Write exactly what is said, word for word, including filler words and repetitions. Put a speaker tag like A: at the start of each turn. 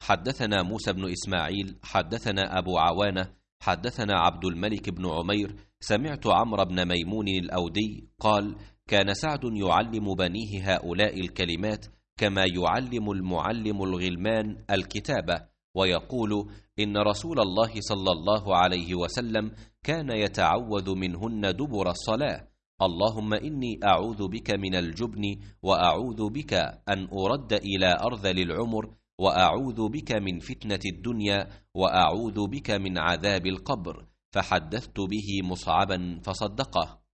A: حدثنا موسى بن إسماعيل حدثنا أبو عوانة حدثنا عبد الملك بن عمير سمعت عمرو بن ميمون الأودي قال: كان سعد يعلم بنيه هؤلاء الكلمات كما يعلم المعلم الغلمان الكتابة، ويقول: إن رسول الله صلى الله عليه وسلم كان يتعوذ منهن دبر الصلاة: اللهم إني أعوذ بك من الجبن، وأعوذ بك أن أرد إلى أرذل العمر، وأعوذ بك من فتنة الدنيا، وأعوذ بك من عذاب القبر. فحدثت به مصعبا فصدقه.